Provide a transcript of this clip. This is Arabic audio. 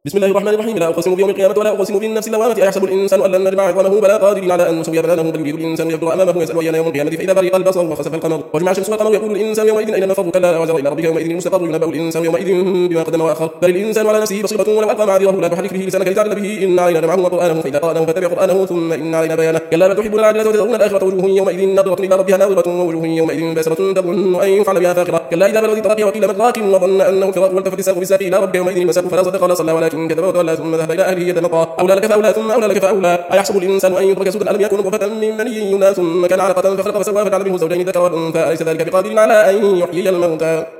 بسم الله الرحمن الرحيم. لا أقسم بيوم القيامة ولا أقسم بالنفس اللوامة. أيحسب الإنسان أن لن نجمع عظامه بلى قادرين على أن نسوي بنانه بل يريد الإنسان يبدو أمامه يسأل أيان يوم القيامة فإذا برق البصر وخسف القمر وجمع الشمس والقمر يقول الإنسان يومئذ أين المفر كلا لا وزر إلى ربك يومئذ المستقر ينبأ الإنسان يومئذ بما قدم وأخر بل الإنسان على نفسه بصيرة ولو ألقى معاذيره لا تحرك به لسانك لتعجل به إن علينا جمعه وقرآنه فإذا قرأناه فاتبع قرآنه ثم إن علينا بيانه كلا بل تحبون العاجلة وتذرون الآخرة وجوه يومئذ ناظرة إلى ربها ناظرة ووجوه يومئذ باسرة تظن أن يفعل بها فاقرة كلا إذا بلغت التراقي وقيل من راق وظن أنه فراق والتفت الساق بالساق إلى ربك يومئذ المساق فلا صدق ولا صلى ولكن كذب وتولى ثم ذهب إلى أهله يتمطى أولى لك فأولى ثم أولى لك فأولى أيحسب الإنسان أن يترك سدى ألم يكن نطفة من مني يمنى ثم كان علقة فخلق فسوى فجعل منه زوجين ذكر والأنثى أليس ذلك بقادر على أن يحيي الموتى